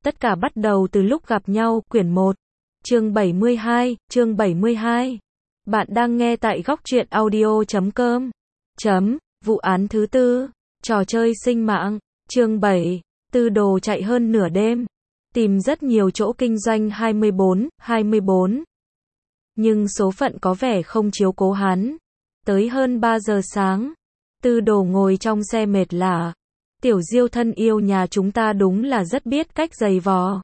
Tất cả bắt đầu từ lúc gặp nhau, quyển 1, chương 72. Bạn đang nghe tại góc truyện audio.com. Vụ án thứ tư, trò chơi sinh mạng, chương 7, Tư Đồ chạy hơn nửa đêm, tìm rất nhiều chỗ kinh doanh 24. Nhưng số phận có vẻ không chiếu cố hắn. Tới hơn 3 giờ sáng, Tư Đồ ngồi trong xe mệt lả. Tiểu Diêu thân yêu nhà chúng ta đúng là rất biết cách giày vò.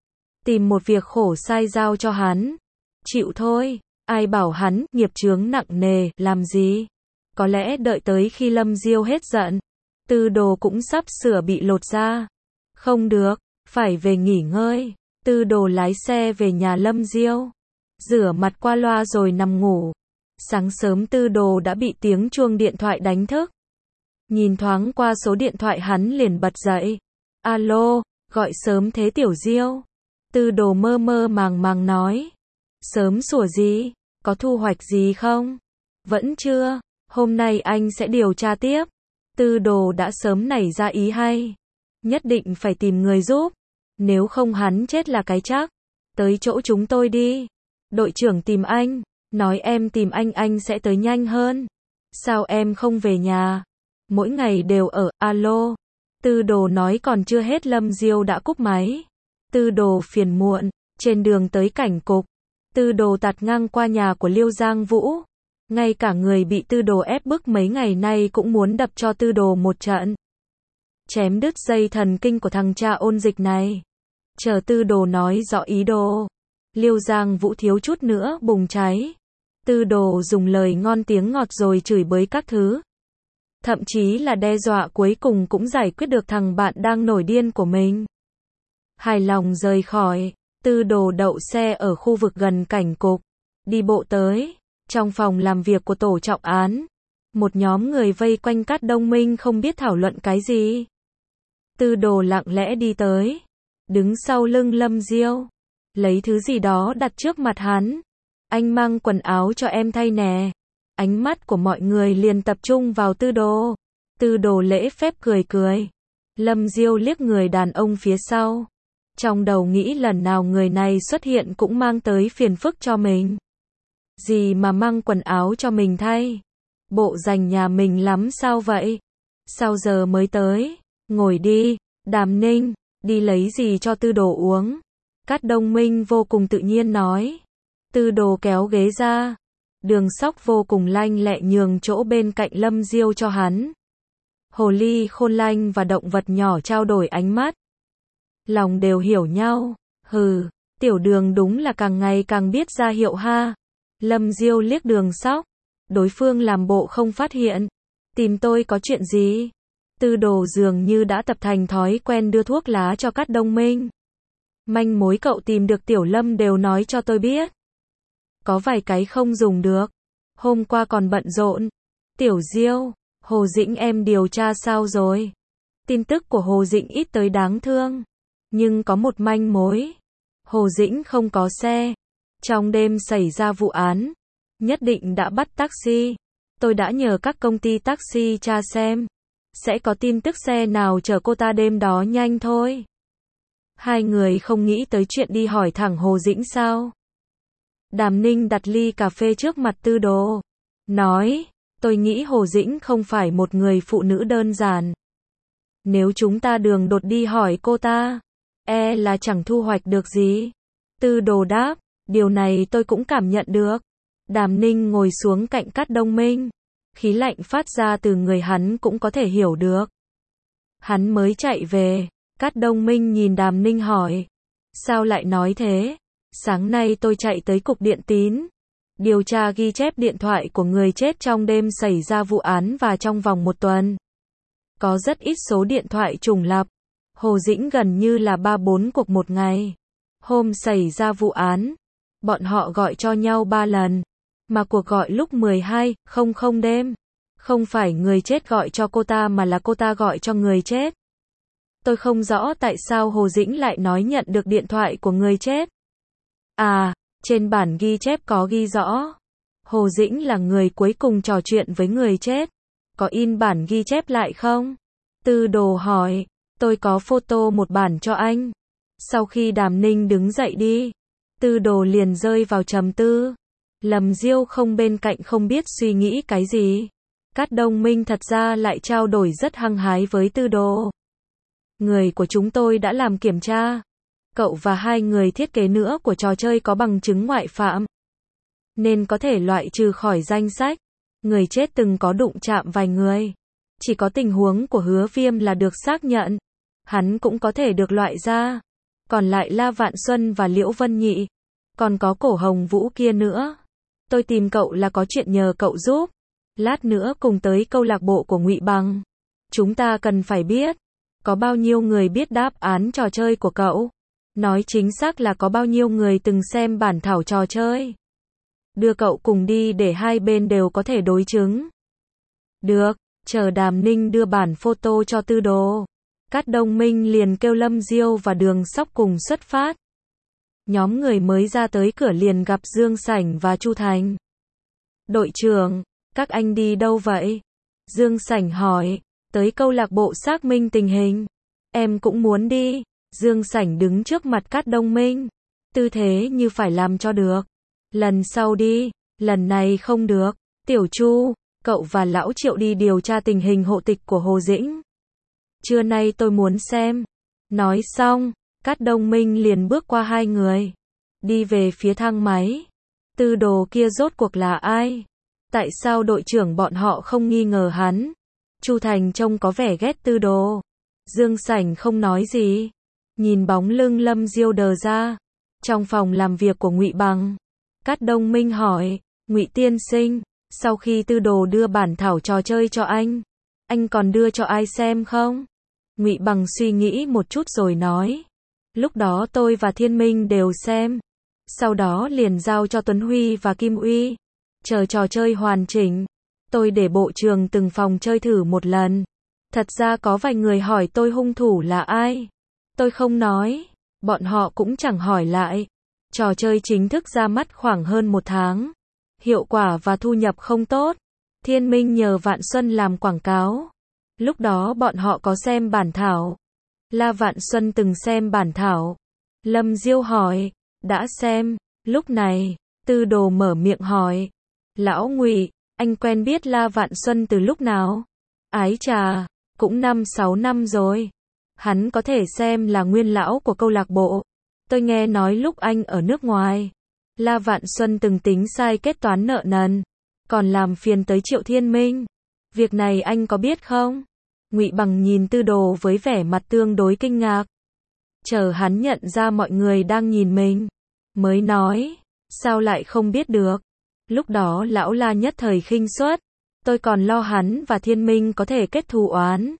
Tìm một việc khổ sai giao cho hắn. Chịu thôi, ai bảo hắn nghiệp chướng nặng nề, làm gì? Có lẽ đợi tới khi Lâm Diêu hết giận, Tư Đồ cũng sắp sửa bị lột da. Không được, phải về nghỉ ngơi. Tư Đồ lái xe về nhà Lâm Diêu, rửa mặt qua loa rồi nằm ngủ. Sáng sớm Tư Đồ đã bị tiếng chuông điện thoại đánh thức. Nhìn thoáng qua số điện thoại hắn liền bật dậy. Alo, gọi sớm thế Tiểu Diêu. Tư Đồ mơ mơ màng màng nói. Sớm sủa gì, có thu hoạch gì không? Vẫn chưa, hôm nay anh sẽ điều tra tiếp. Tư Đồ đã sớm nảy ra ý hay. Nhất định phải tìm người giúp. Nếu không hắn chết là cái chắc. Tới chỗ chúng tôi đi. Đội trưởng tìm anh. Nói em tìm anh sẽ tới nhanh hơn. Sao em không về nhà? Mỗi ngày đều ở, alo. Tư Đồ nói còn chưa hết Lâm Diêu đã cúp máy. Tư Đồ phiền muộn, trên đường tới cảnh cục. Tư Đồ tạt ngang qua nhà của Liêu Giang Vũ. Ngay cả người bị Tư Đồ ép bức mấy ngày nay cũng muốn đập cho Tư Đồ một trận. Chém đứt dây thần kinh của thằng cha ôn dịch này. Chờ Tư Đồ nói rõ ý đồ. Liêu Giang Vũ thiếu chút nữa bùng cháy. Tư Đồ dùng lời ngon tiếng ngọt rồi chửi bới các thứ. Thậm chí là đe dọa cuối cùng cũng giải quyết được thằng bạn đang nổi điên của mình. Hài lòng rời khỏi, Tư Đồ đậu xe ở khu vực gần cảnh cục. Đi bộ tới, trong phòng làm việc của tổ trọng án. Một nhóm người vây quanh Cát Đông Minh không biết thảo luận cái gì. Tư Đồ lặng lẽ đi tới, đứng sau lưng Lâm Diêu. Lấy thứ gì đó đặt trước mặt hắn. Anh mang quần áo cho em thay nè. Ánh mắt của mọi người liền tập trung vào Tư Đồ. Tư Đồ lễ phép cười. Lâm Diêu liếc người đàn ông phía sau. Trong đầu nghĩ lần nào người này xuất hiện cũng mang tới phiền phức cho mình. Gì mà mang quần áo cho mình thay? Bộ dành nhà mình lắm sao vậy? Sao giờ mới tới? Ngồi đi, Đàm Ninh, đi lấy gì cho Tư Đồ uống? Cát Đông Minh vô cùng tự nhiên nói. Tư Đồ kéo ghế ra. Đường Sóc vô cùng lanh lẹ nhường chỗ bên cạnh Lâm Diêu cho hắn. Hồ ly Khôn Lanh và động vật nhỏ trao đổi ánh mắt. Lòng đều hiểu nhau. Hừ, Tiểu Đường đúng là càng ngày càng biết ra hiệu ha. Lâm Diêu liếc Đường Sóc. Đối phương làm bộ không phát hiện. Tìm tôi có chuyện gì? Tư Đồ dường như đã tập thành thói quen đưa thuốc lá cho Cát Đông Minh. Manh mối cậu tìm được Tiểu Lâm đều nói cho tôi biết. Có vài cái không dùng được. Hôm qua còn bận rộn. Tiểu Diêu, Hồ Dĩnh em điều tra sao rồi? Tin tức của Hồ Dĩnh ít tới đáng thương. Nhưng có một manh mối. Hồ Dĩnh không có xe. Trong đêm xảy ra vụ án. Nhất định đã bắt taxi. Tôi đã nhờ các công ty taxi tra xem. Sẽ có tin tức xe nào chở cô ta đêm đó nhanh thôi. Hai người không nghĩ tới chuyện đi hỏi thẳng Hồ Dĩnh sao? Đàm Ninh đặt ly cà phê trước mặt Tư Đồ. Nói, tôi nghĩ Hồ Dĩnh không phải một người phụ nữ đơn giản. Nếu chúng ta đường đột đi hỏi cô ta, là chẳng thu hoạch được gì. Tư Đồ đáp, điều này tôi cũng cảm nhận được. Đàm Ninh ngồi xuống cạnh Cát Đông Minh. Khí lạnh phát ra từ người hắn cũng có thể hiểu được. Hắn mới chạy về. Cát Đông Minh nhìn Đàm Ninh hỏi. Sao lại nói thế? Sáng nay tôi chạy tới cục điện tín. Điều tra ghi chép điện thoại của người chết trong đêm xảy ra vụ án và trong vòng một tuần. Có rất ít số điện thoại trùng lặp. Hồ Dĩnh gần như là 3-4 cuộc một ngày. Hôm xảy ra vụ án, bọn họ gọi cho nhau 3 lần. Mà cuộc gọi lúc 12:00 đêm. Không phải người chết gọi cho cô ta mà là cô ta gọi cho người chết. Tôi không rõ tại sao Hồ Dĩnh lại nói nhận được điện thoại của người chết. À, trên bản ghi chép có ghi rõ. Hồ Dĩnh là người cuối cùng trò chuyện với người chết. Có in bản ghi chép lại không? Tư Đồ hỏi. Tôi có photo một bản cho anh. Sau khi Đàm Ninh đứng dậy đi, Tư Đồ liền rơi vào trầm tư. Lâm Diêu không bên cạnh không biết suy nghĩ cái gì. Cát Đông Minh thật ra lại trao đổi rất hăng hái với Tư Đồ. Người của chúng tôi đã làm kiểm tra. Cậu và 2 người thiết kế nữa của trò chơi có bằng chứng ngoại phạm, nên có thể loại trừ khỏi danh sách. Người chết từng có đụng chạm vài người. Chỉ có tình huống của Hứa Viêm là được xác nhận. Hắn cũng có thể được loại ra. Còn lại La Vạn Xuân và Liễu Vân Nhị. Còn có Cổ Hồng Vũ kia nữa. Tôi tìm cậu là có chuyện nhờ cậu giúp. Lát nữa cùng tới câu lạc bộ của Ngụy Bằng. Chúng ta cần phải biết. Có bao nhiêu người biết đáp án trò chơi của cậu? Nói chính xác là có bao nhiêu người từng xem bản thảo trò chơi? Đưa cậu cùng đi để 2 bên đều có thể đối chứng. Được, chờ Đàm Ninh đưa bản photo cho Tư Đồ. Cát Đông Minh liền kêu Lâm Diêu và Đường Sóc cùng xuất phát. Nhóm người mới ra tới cửa liền gặp Dương Sảnh và Chu Thành. Đội trưởng, các anh đi đâu vậy? Dương Sảnh hỏi. Tới câu lạc bộ xác minh tình hình. Em cũng muốn đi. Dương Sảnh đứng trước mặt Cát Đông Minh. Tư thế như phải làm cho được. Lần sau đi, lần này không được. Tiểu Chu, cậu và Lão Triệu đi điều tra tình hình hộ tịch của Hồ Dĩnh. Trưa nay tôi muốn xem. Nói xong, Cát Đông Minh liền bước qua 2 người. Đi về phía thang máy. Tư Đồ kia rốt cuộc là ai? Tại sao đội trưởng bọn họ không nghi ngờ hắn? Chu Thành trông có vẻ ghét Tư Đồ. Dương Sảnh không nói gì. Nhìn bóng lưng Lâm Diêu đờ ra. Trong phòng làm việc của Ngụy Bằng, Cát Đông Minh hỏi, Ngụy tiên sinh, sau khi Tư Đồ đưa bản thảo trò chơi cho anh còn đưa cho ai xem không? Ngụy Bằng suy nghĩ một chút rồi nói, lúc đó tôi và Thiên Minh đều xem, sau đó liền giao cho Tuấn Huy và Kim Uy. Chờ trò chơi hoàn chỉnh, tôi để bộ trường từng phòng chơi thử một lần. Thật ra có vài người hỏi tôi hung thủ là ai. Tôi không nói, bọn họ cũng chẳng hỏi lại. Trò chơi chính thức ra mắt khoảng hơn 1 tháng. Hiệu quả và thu nhập không tốt. Thiên Minh nhờ Vạn Xuân làm quảng cáo. Lúc đó bọn họ có xem bản thảo. La Vạn Xuân từng xem bản thảo. Lâm Diêu hỏi, đã xem. Lúc này, Tư Đồ mở miệng hỏi, Lão Ngụy, anh quen biết La Vạn Xuân từ lúc nào? Ái chà, cũng 5-6 năm rồi. Hắn có thể xem là nguyên lão của câu lạc bộ. Tôi nghe nói lúc anh ở nước ngoài, La Vạn Xuân từng tính sai kết toán nợ nần, còn làm phiền tới Triệu Thiên Minh. Việc này anh có biết không? Ngụy Bằng nhìn Tư Đồ với vẻ mặt tương đối kinh ngạc. Chờ hắn nhận ra mọi người đang nhìn mình, mới nói, sao lại không biết được? Lúc đó lão La nhất thời khinh suất, tôi còn lo hắn và Thiên Minh có thể kết thù oán.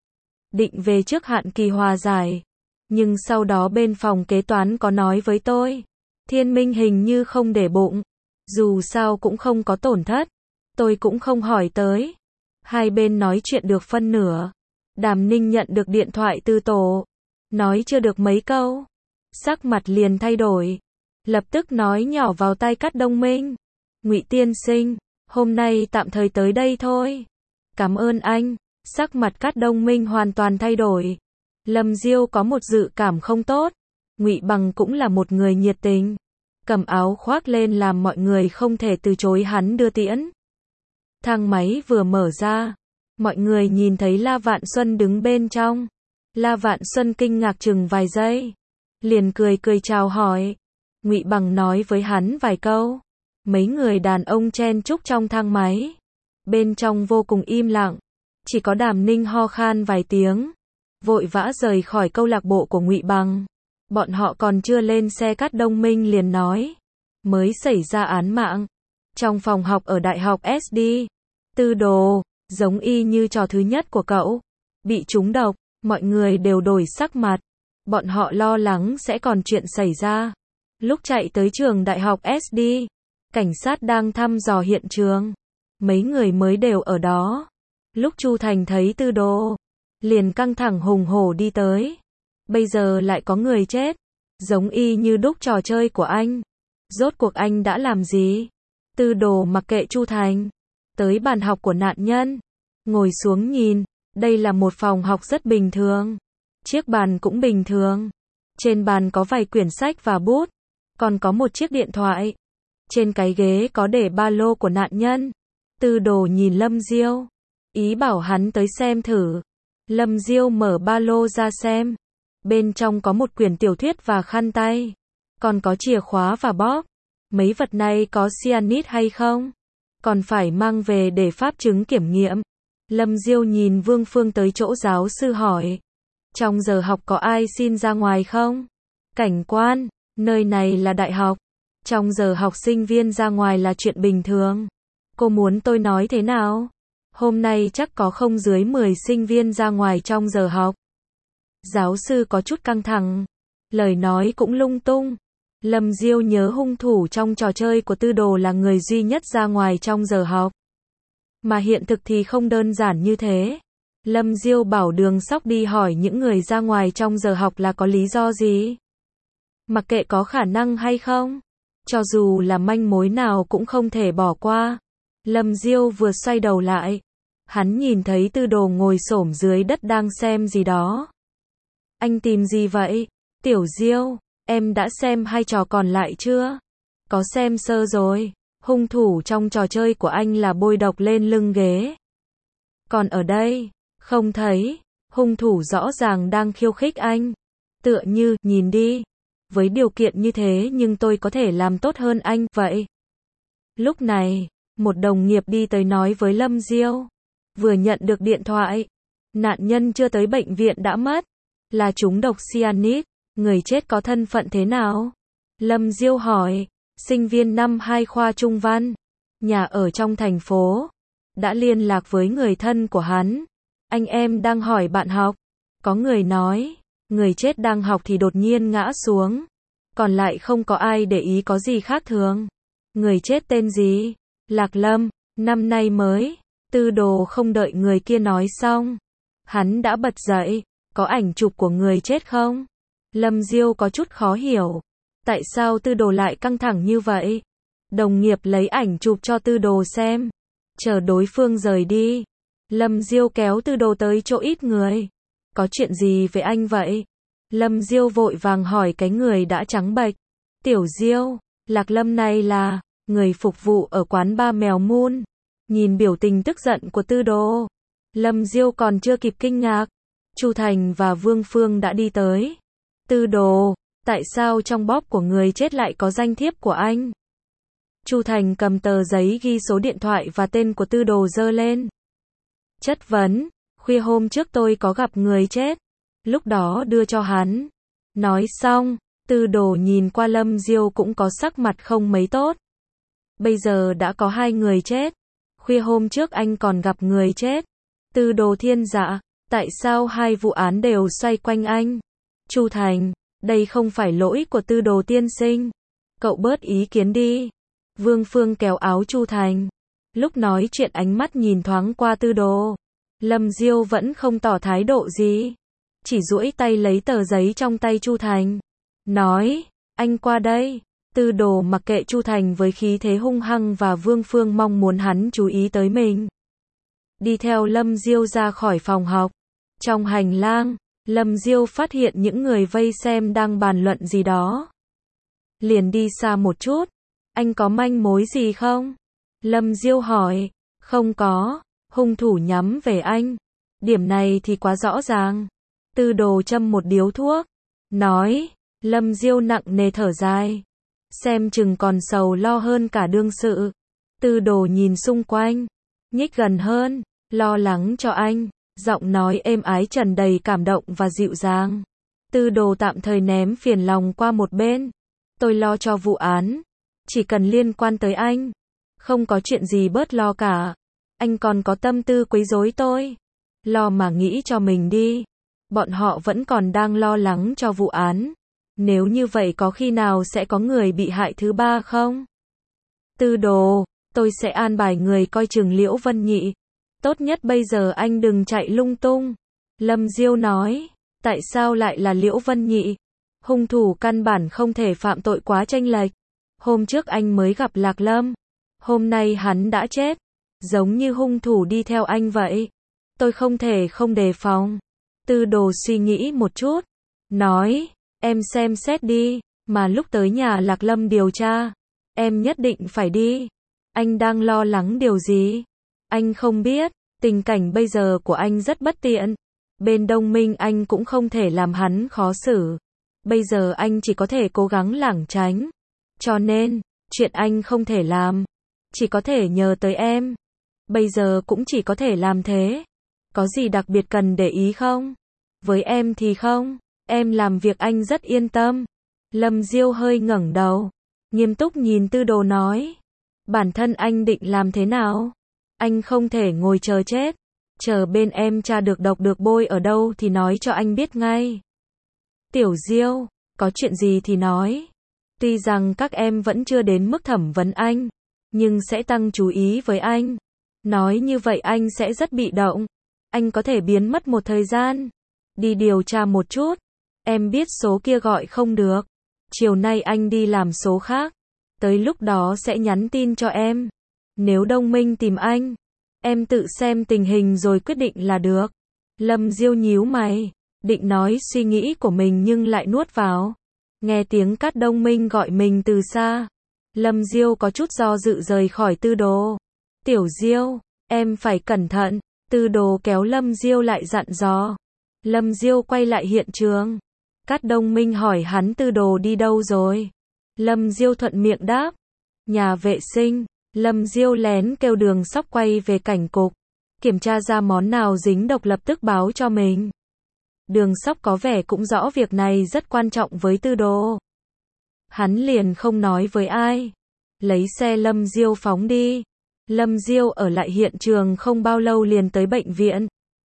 Định về trước hạn kỳ hòa giải. Nhưng sau đó bên phòng kế toán có nói với tôi, Thiên Minh hình như không để bụng. Dù sao cũng không có tổn thất. Tôi cũng không hỏi tới. 2 bên nói chuyện được phân nửa. Đàm Ninh nhận được điện thoại từ tổ. Nói chưa được mấy câu, sắc mặt liền thay đổi. Lập tức nói nhỏ vào tai Cát Đông Minh, Ngụy tiên sinh, hôm nay tạm thời tới đây thôi. Cảm ơn anh. Sắc mặt Cát Đông Minh hoàn toàn thay đổi. Lâm Diêu có một dự cảm không tốt. Ngụy Bằng cũng là một người nhiệt tình, cầm áo khoác lên làm mọi người không thể từ chối hắn đưa tiễn. Thang máy vừa mở ra, mọi người nhìn thấy La Vạn Xuân đứng bên trong. La Vạn Xuân kinh ngạc chừng vài giây, liền cười cười chào hỏi. Ngụy Bằng nói với hắn vài câu. Mấy người đàn ông chen chúc trong thang máy. Bên trong vô cùng im lặng, chỉ có Đàm Ninh ho khan vài tiếng, vội vã rời khỏi câu lạc bộ của Ngụy Bằng. Bọn họ còn chưa lên xe, Cát Đông Minh liền nói, mới xảy ra án mạng trong phòng học ở Đại học SD. Tư Đồ, giống y như trò thứ nhất của cậu, bị trúng độc. Mọi người đều đổi sắc mặt. Bọn họ lo lắng sẽ còn chuyện xảy ra. Lúc chạy tới trường Đại học SD, cảnh sát đang thăm dò hiện trường. Mấy người mới đều ở đó. Lúc Chu Thành thấy Tư Đồ, liền căng thẳng hùng hổ đi tới. Bây giờ lại có người chết, giống y như đúc trò chơi của anh. Rốt cuộc anh đã làm gì? Tư Đồ mặc kệ Chu Thành, tới bàn học của nạn nhân, ngồi xuống nhìn. Đây là một phòng học rất bình thường, chiếc bàn cũng bình thường, Trên bàn có vài quyển sách và bút, còn có một chiếc điện thoại. Trên cái ghế có để ba lô của nạn nhân. Tư đồ nhìn Lâm Diêu, ý bảo hắn tới xem thử. Lâm Diêu mở ba lô ra xem. Bên trong có một quyển tiểu thuyết và khăn tay. Còn có chìa khóa và bóp. Mấy vật này có cyanide hay không? Còn phải mang về để pháp chứng kiểm nghiệm. Lâm Diêu nhìn Vương Phương tới chỗ giáo sư hỏi. Trong giờ học có ai xin ra ngoài không? Cảnh quan, nơi này là đại học. Trong giờ học sinh viên ra ngoài là chuyện bình thường. Cô muốn tôi nói thế nào? Hôm nay chắc có không dưới 10 sinh viên ra ngoài trong giờ học. Giáo sư có chút căng thẳng. Lời nói cũng lung tung. Lâm Diêu nhớ hung thủ trong trò chơi của Tư Đồ là người duy nhất ra ngoài trong giờ học. Mà hiện thực thì không đơn giản như thế. Lâm Diêu bảo Đường Sóc đi hỏi những người ra ngoài trong giờ học là có lý do gì. Mặc kệ có khả năng hay không. Cho dù là manh mối nào cũng không thể bỏ qua. Lâm Diêu vừa xoay đầu lại. Hắn nhìn thấy Tư Đồ ngồi xổm dưới đất đang xem gì đó. Anh tìm gì vậy? Tiểu Diêu, em đã xem hai trò còn lại chưa? Có xem sơ rồi. Hung thủ trong trò chơi của anh là bôi độc lên lưng ghế. Còn ở đây, không thấy. Hung thủ rõ ràng đang khiêu khích anh. Tựa như, nhìn đi. Với điều kiện như thế nhưng tôi có thể làm tốt hơn anh, vậy. Lúc này, một đồng nghiệp đi tới nói với Lâm Diêu. Vừa nhận được điện thoại. Nạn nhân chưa tới bệnh viện đã mất. Là trúng độc cyanide. Người chết có thân phận thế nào? Lâm Diêu hỏi. Sinh viên năm 2 khoa Trung Văn. Nhà ở trong thành phố. Đã liên lạc với người thân của hắn. Anh em đang hỏi bạn học. Có người nói. Người chết đang học thì đột nhiên ngã xuống. Còn lại không có ai để ý có gì khác thường. Người chết tên gì? Lạc Lâm. Năm nay mới. Tư Đồ không đợi người kia nói xong. Hắn đã bật dậy. Có ảnh chụp của người chết không? Lâm Diêu có chút khó hiểu. Tại sao Tư Đồ lại căng thẳng như vậy? Đồng nghiệp lấy ảnh chụp cho Tư Đồ xem. Chờ đối phương rời đi. Lâm Diêu kéo Tư Đồ tới chỗ ít người. Có chuyện gì với anh vậy? Lâm Diêu vội vàng hỏi cái người đã trắng bệch. Tiểu Diêu, Lạc Lâm này là người phục vụ ở quán ba Mèo Mun. Nhìn biểu tình tức giận của Tư Đồ, Lâm Diêu còn chưa kịp kinh ngạc. Chu Thành và Vương Phương đã đi tới. Tư Đồ, tại sao trong bóp của người chết lại có danh thiếp của anh? Chu Thành cầm tờ giấy ghi số điện thoại và tên của Tư Đồ giơ lên. Chất vấn, khuya hôm trước tôi có gặp người chết. Lúc đó đưa cho hắn. Nói xong, Tư Đồ nhìn qua Lâm Diêu cũng có sắc mặt không mấy tốt. Bây giờ đã có 2 người chết. Khuya hôm trước anh còn gặp người chết. Tư Đồ thiên dạ, tại sao 2 vụ án đều xoay quanh anh? Chu Thành, đây không phải lỗi của Tư Đồ tiên sinh. Cậu bớt ý kiến đi. Vương Phương kéo áo Chu Thành. Lúc nói chuyện ánh mắt nhìn thoáng qua Tư Đồ. Lâm Diêu vẫn không tỏ thái độ gì. Chỉ duỗi tay lấy tờ giấy trong tay Chu Thành. Nói, anh qua đây. Tư Đồ mặc kệ Chu Thành với khí thế hung hăng và Vương Phương mong muốn hắn chú ý tới mình. Đi theo Lâm Diêu ra khỏi phòng học. Trong hành lang, Lâm Diêu phát hiện những người vây xem đang bàn luận gì đó. Liền đi xa một chút. Anh có manh mối gì không? Lâm Diêu hỏi. Không có. Hung thủ nhắm về anh. Điểm này thì quá rõ ràng. Tư Đồ châm một điếu thuốc. Nói. Lâm Diêu nặng nề thở dài. Xem chừng còn sầu lo hơn cả đương sự. Tư Đồ nhìn xung quanh. Nhích gần hơn. Lo lắng cho anh. Giọng nói êm ái tràn đầy cảm động và dịu dàng. Tư Đồ tạm thời ném phiền lòng qua một bên. Tôi lo cho vụ án. Chỉ cần liên quan tới anh. Không có chuyện gì bớt lo cả. Anh còn có tâm tư quấy rối tôi. Lo mà nghĩ cho mình đi. Bọn họ vẫn còn đang lo lắng cho vụ án. Nếu như vậy có khi nào sẽ có người bị hại thứ 3 không? Tư Đồ, tôi sẽ an bài người coi chừng Liễu Vân Nhị. Tốt nhất bây giờ anh đừng chạy lung tung. Lâm Diêu nói. Tại sao lại là Liễu Vân Nhị? Hung thủ căn bản không thể phạm tội quá chênh lệch. Hôm trước anh mới gặp Lạc Lâm. Hôm nay hắn đã chết. Giống như hung thủ đi theo anh vậy. Tôi không thể không đề phòng. Tư Đồ suy nghĩ một chút. Nói. Em xem xét đi, mà lúc tới nhà Lạc Lâm điều tra, em nhất định phải đi. Anh đang lo lắng điều gì? Anh không biết, tình cảnh bây giờ của anh rất bất tiện. Bên Đông Minh anh cũng không thể làm hắn khó xử. Bây giờ anh chỉ có thể cố gắng lảng tránh. Cho nên, chuyện anh không thể làm, chỉ có thể nhờ tới em. Bây giờ cũng chỉ có thể làm thế. Có gì đặc biệt cần để ý không? Với em thì không, em làm việc anh rất yên tâm. Lâm Diêu hơi ngẩng đầu, nghiêm túc nhìn Tư Đồ nói. Bản thân anh định làm thế nào? Anh không thể ngồi chờ chết. Chờ bên em tra được độc được bôi ở đâu thì nói cho anh biết ngay. Tiểu Diêu, có chuyện gì thì nói. Tuy rằng các em vẫn chưa đến mức thẩm vấn anh, nhưng sẽ tăng chú ý với anh. Nói như vậy anh sẽ rất bị động. Anh có thể biến mất một thời gian, đi điều tra một chút. Em biết số kia gọi không được. Chiều nay anh đi làm số khác. Tới lúc đó sẽ nhắn tin cho em. Nếu Đông Minh tìm anh, em tự xem tình hình rồi quyết định là được. Lâm Diêu nhíu mày, định nói suy nghĩ của mình nhưng lại nuốt vào. Nghe tiếng Cát Đông Minh gọi mình từ xa. Lâm Diêu có chút do dự rời khỏi Tư Đồ. Tiểu Diêu, em phải cẩn thận. Tư Đồ kéo Lâm Diêu lại dặn dò. Lâm Diêu quay lại hiện trường. Cát Đông Minh hỏi hắn Tư Đồ đi đâu rồi. Lâm Diêu thuận miệng đáp. Nhà vệ sinh. Lâm Diêu lén kêu Đường Sóc quay về cảnh cục. Kiểm tra ra món nào dính độc lập tức báo cho mình. Đường Sóc có vẻ cũng rõ việc này rất quan trọng với Tư Đồ. Hắn liền không nói với ai. Lấy xe Lâm Diêu phóng đi. Lâm Diêu ở lại hiện trường không bao lâu liền tới bệnh viện.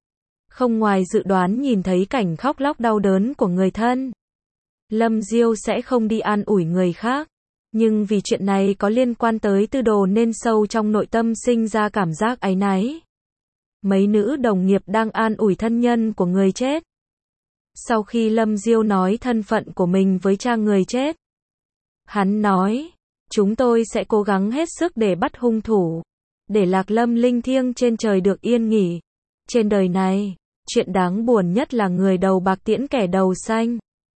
Không ngoài dự đoán nhìn thấy cảnh khóc lóc đau đớn của người thân. Lâm Diêu sẽ không đi an ủi người khác. Nhưng vì chuyện này có liên quan tới Tư Đồ nên sâu trong nội tâm sinh ra cảm giác áy náy. Mấy nữ đồng nghiệp đang an ủi thân nhân của người chết. Sau khi Lâm Diêu nói thân phận của mình với cha người chết, hắn nói, chúng tôi sẽ cố gắng hết sức để bắt hung thủ, để Lạc Lâm linh thiêng trên trời được yên nghỉ. Trên đời này, chuyện đáng buồn nhất là người đầu bạc tiễn kẻ đầu xanh.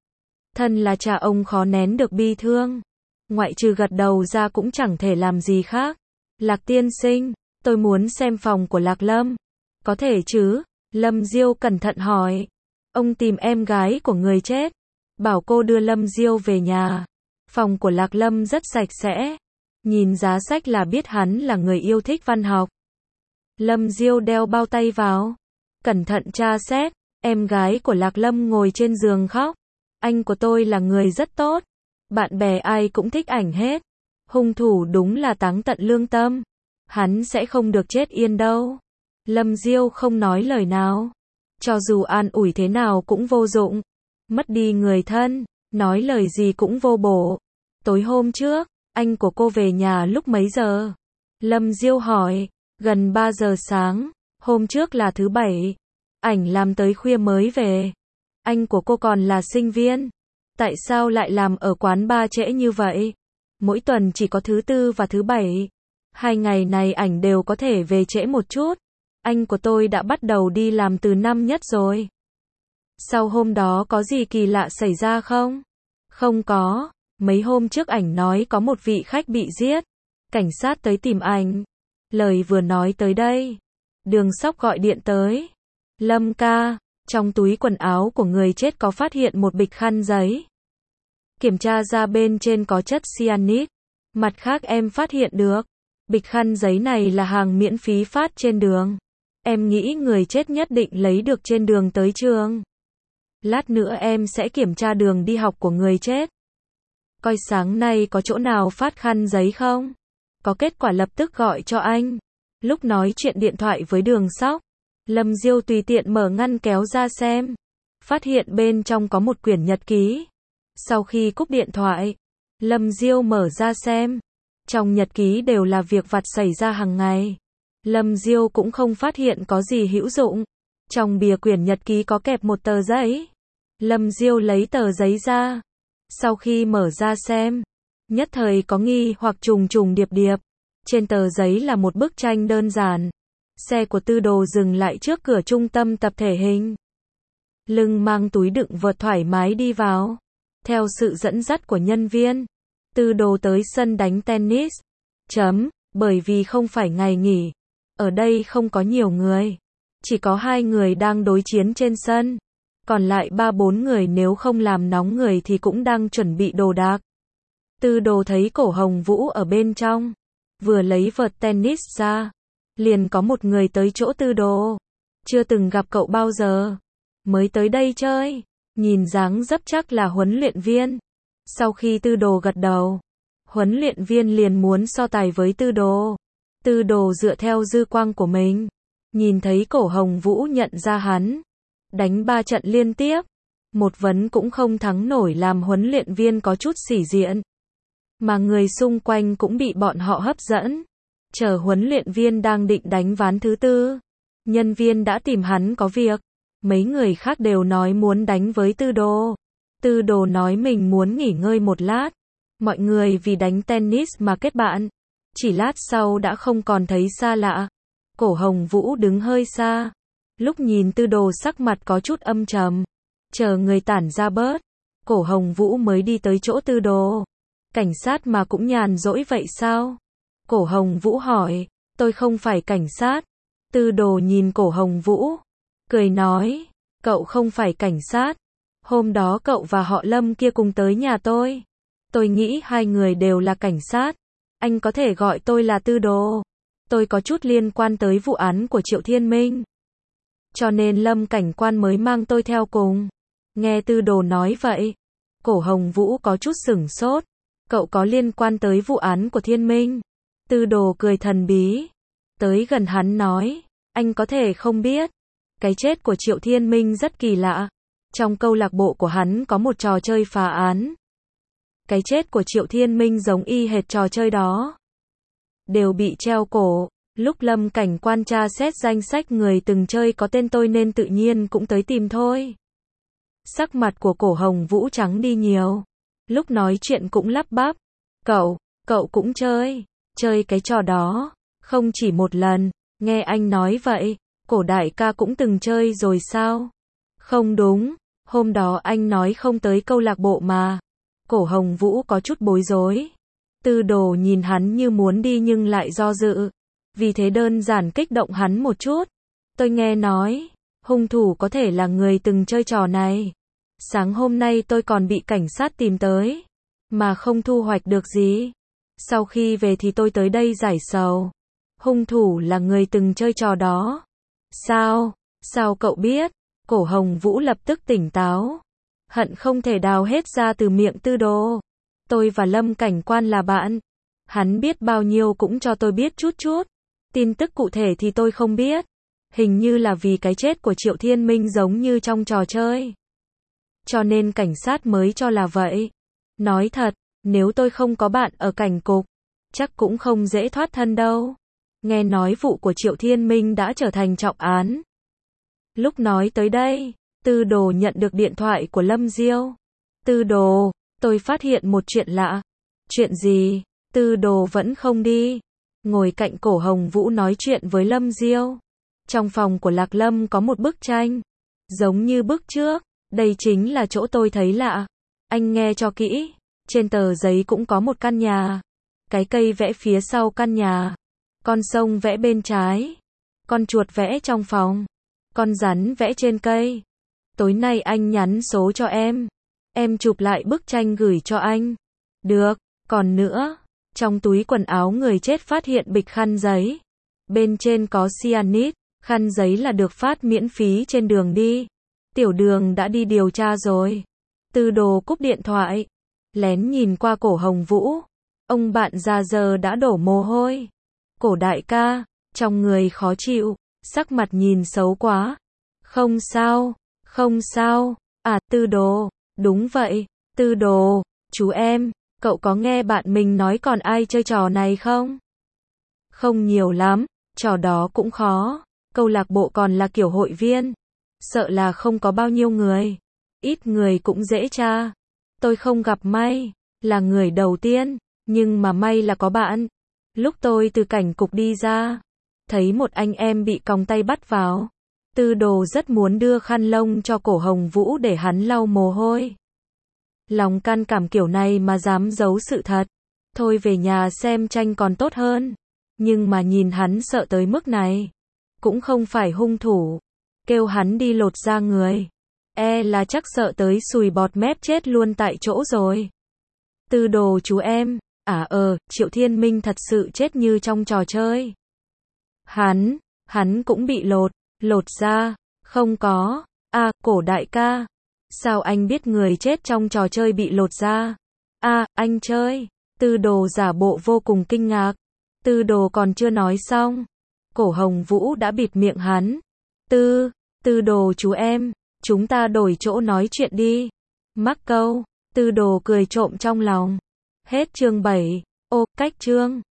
Thân là cha ông khó nén được bi thương. Ngoại trừ gật đầu ra cũng chẳng thể làm gì khác. Lạc tiên sinh, tôi muốn xem phòng của Lạc Lâm. Có thể chứ? Lâm Diêu cẩn thận hỏi. Ông tìm em gái của người chết, bảo cô đưa Lâm Diêu về nhà. Phòng của Lạc Lâm rất sạch sẽ. Nhìn giá sách là biết hắn là người yêu thích văn học. Lâm Diêu đeo bao tay vào, cẩn thận tra xét. Em gái của Lạc Lâm ngồi trên giường khóc. Anh của tôi là người rất tốt. Bạn bè ai cũng thích ảnh hết. Hung thủ đúng là táng tận lương tâm. Hắn sẽ không được chết yên đâu. Lâm Diêu không nói lời nào. Cho dù an ủi thế nào cũng vô dụng. Mất đi người thân, nói lời gì cũng vô bổ. Tối hôm trước, anh của cô về nhà lúc mấy giờ? Lâm Diêu hỏi. Gần 3 giờ sáng. Hôm trước là thứ Bảy. Ảnh làm tới khuya mới về. Anh của cô còn là sinh viên. Tại sao lại làm ở quán bar trễ như vậy? Mỗi tuần chỉ có thứ Tư và thứ Bảy. 2 ngày này ảnh đều có thể về trễ một chút. Anh của tôi đã bắt đầu đi làm từ năm nhất rồi. Sau hôm đó có gì kỳ lạ xảy ra không? Không có. Mấy hôm trước ảnh nói có một vị khách bị giết. Cảnh sát tới tìm ảnh. Lời vừa nói tới đây, Đường Sóc gọi điện tới. Lâm ca, trong túi quần áo của người chết có phát hiện một bịch khăn giấy. Kiểm tra ra bên trên có chất cyanide. Mặt khác em phát hiện được, bịch khăn giấy này là hàng miễn phí phát trên đường. Em nghĩ người chết nhất định lấy được trên đường tới trường. Lát nữa em sẽ kiểm tra đường đi học của người chết. Coi sáng nay có chỗ nào phát khăn giấy không? Có kết quả lập tức gọi cho anh. Lúc nói chuyện điện thoại với Đường Sóc, Lâm Diêu tùy tiện mở ngăn kéo ra xem. Phát hiện bên trong có một quyển nhật ký. Sau khi cúp điện thoại, Lâm Diêu mở ra xem. Trong nhật ký đều là việc vặt xảy ra hàng ngày. Lâm Diêu cũng không phát hiện có gì hữu dụng. Trong bìa quyển nhật ký có kẹp một tờ giấy. Lâm Diêu lấy tờ giấy ra. Sau khi mở ra xem, nhất thời có nghi hoặc trùng trùng điệp điệp. Trên tờ giấy là một bức tranh đơn giản. Xe của Tư Đồ dừng lại trước cửa trung tâm tập thể hình. Lưng mang túi đựng vợt thoải mái đi vào. Theo sự dẫn dắt của nhân viên, Tư Đồ tới sân đánh tennis. Bởi vì không phải ngày nghỉ, ở đây không có nhiều người. Chỉ có 2 người đang đối chiến trên sân. Còn lại 3-4 người nếu không làm nóng người thì cũng đang chuẩn bị đồ đạc. Tư Đồ thấy Cổ Hồng Vũ ở bên trong. Vừa lấy vợt tennis ra. Liền có một người tới chỗ Tư Đồ. Chưa từng gặp cậu bao giờ. Mới tới đây chơi. Nhìn dáng dấp chắc là huấn luyện viên. Sau khi Tư Đồ gật đầu, huấn luyện viên liền muốn so tài với Tư Đồ. Tư Đồ dựa theo dư quang của mình. Nhìn thấy Cổ Hồng Vũ nhận ra hắn. Đánh 3 trận liên tiếp. Một vấn cũng không thắng nổi làm huấn luyện viên có chút sĩ diện. Mà người xung quanh cũng bị bọn họ hấp dẫn. Chờ huấn luyện viên đang định đánh ván thứ 4. Nhân viên đã tìm hắn có việc. Mấy người khác đều nói muốn đánh với Tư Đồ. Tư Đồ nói mình muốn nghỉ ngơi một lát. Mọi người vì đánh tennis mà kết bạn. Chỉ lát sau đã không còn thấy xa lạ. Cổ Hồng Vũ đứng hơi xa. Lúc nhìn Tư Đồ sắc mặt có chút âm trầm. Chờ người tản ra bớt. Cổ Hồng Vũ mới đi tới chỗ Tư Đồ. Cảnh sát mà cũng nhàn rỗi vậy sao? Cổ Hồng Vũ hỏi. Tôi không phải cảnh sát. Tư Đồ nhìn Cổ Hồng Vũ. Cười nói. Cậu không phải cảnh sát. Hôm đó cậu và họ Lâm kia cùng tới nhà tôi. Tôi nghĩ 2 người đều là cảnh sát. Anh có thể gọi tôi là Tư Đồ. Tôi có chút liên quan tới vụ án của Triệu Thiên Minh. Cho nên Lâm cảnh quan mới mang tôi theo cùng. Nghe Tư Đồ nói vậy. Cổ Hồng Vũ có chút sửng sốt. Cậu có liên quan tới vụ án của Thiên Minh. Tư Đồ cười thần bí. Tới gần hắn nói. Anh có thể không biết. Cái chết của Triệu Thiên Minh rất kỳ lạ. Trong câu lạc bộ của hắn có một trò chơi phá án. Cái chết của Triệu Thiên Minh giống y hệt trò chơi đó. Đều bị treo cổ. Lúc Lâm cảnh quan tra xét danh sách người từng chơi có tên tôi nên tự nhiên cũng tới tìm thôi. Sắc mặt của Cổ Hồng Vũ trắng đi nhiều. Lúc nói chuyện cũng lắp bắp. Cậu cũng chơi cái trò đó. Không chỉ một lần. Nghe anh nói vậy. Cổ đại ca cũng từng chơi rồi sao? Không đúng. Hôm đó anh nói không tới câu lạc bộ mà. Cổ Hồng Vũ có chút bối rối. Tư Đồ nhìn hắn như muốn đi nhưng lại do dự. Vì thế đơn giản kích động hắn một chút. Tôi nghe nói, hung thủ có thể là người từng chơi trò này. Sáng hôm nay tôi còn bị cảnh sát tìm tới. Mà không thu hoạch được gì. Sau khi về thì tôi tới đây giải sầu. Hung thủ là người từng chơi trò đó. Sao cậu biết? Cổ Hồng Vũ lập tức tỉnh táo. Hận không thể đào hết ra từ miệng Tư Đồ. Tôi và Lâm cảnh quan là bạn. Hắn biết bao nhiêu cũng cho tôi biết chút. Tin tức cụ thể thì tôi không biết. Hình như là vì cái chết của Triệu Thiên Minh giống như trong trò chơi. Cho nên cảnh sát mới cho là vậy. Nói thật, nếu tôi không có bạn ở cảnh cục, chắc cũng không dễ thoát thân đâu. Nghe nói vụ của Triệu Thiên Minh đã trở thành trọng án. Lúc nói tới đây, Tư Đồ nhận được điện thoại của Lâm Diêu. Tư Đồ, tôi phát hiện một chuyện lạ. Chuyện gì? Tư Đồ vẫn không đi. Ngồi cạnh Cổ Hồng Vũ nói chuyện với Lâm Diêu. Trong phòng của Lạc Lâm có một bức tranh. Giống như bức trước. Đây chính là chỗ tôi thấy lạ. Anh nghe cho kỹ. Trên tờ giấy cũng có một căn nhà. Cái cây vẽ phía sau căn nhà. Con sông vẽ bên trái. Con chuột vẽ trong phòng. Con rắn vẽ trên cây. Tối nay anh nhắn số cho em. Em chụp lại bức tranh gửi cho anh. Được, còn nữa. Trong túi quần áo người chết phát hiện bịch khăn giấy. Bên trên có cyanide. Khăn giấy là được phát miễn phí trên đường đi. Tiểu Đường đã đi điều tra rồi. Tư Đồ cúp điện thoại. Lén nhìn qua Cổ Hồng Vũ. Ông bạn già giờ đã đổ mồ hôi. Cổ đại ca, trong người khó chịu, sắc mặt nhìn xấu quá. Không sao. À, Tư Đồ, đúng vậy, Tư Đồ, chú em, cậu có nghe bạn mình nói còn ai chơi trò này không? Không nhiều lắm, trò đó cũng khó, câu lạc bộ còn là kiểu hội viên, sợ là không có bao nhiêu người, ít người cũng dễ tra. Tôi không gặp may, là người đầu tiên, nhưng mà may là có bạn. Lúc tôi từ cảnh cục đi ra, thấy một anh em bị còng tay bắt vào. Tư Đồ rất muốn đưa khăn lông cho Cổ Hồng Vũ để hắn lau mồ hôi. Lòng can cảm kiểu này mà dám giấu sự thật. Thôi về nhà xem tranh còn tốt hơn. Nhưng mà nhìn hắn sợ tới mức này. Cũng không phải hung thủ. Kêu hắn đi lột da người. Là chắc sợ tới sùi bọt mép chết luôn tại chỗ rồi. Tư đồ chú em. Triệu Thiên Minh thật sự chết như trong trò chơi. Hắn cũng bị lột da. Không có. Cổ đại ca. Sao anh biết người chết trong trò chơi bị lột da? Anh chơi. Tư đồ giả bộ vô cùng kinh ngạc. Tư đồ còn chưa nói xong. Cổ Hồng Vũ đã bịt miệng hắn. Tư đồ chú em, chúng ta đổi chỗ nói chuyện đi. Mắc câu. Tư đồ cười trộm trong lòng. Hết chương 7. Cách chương.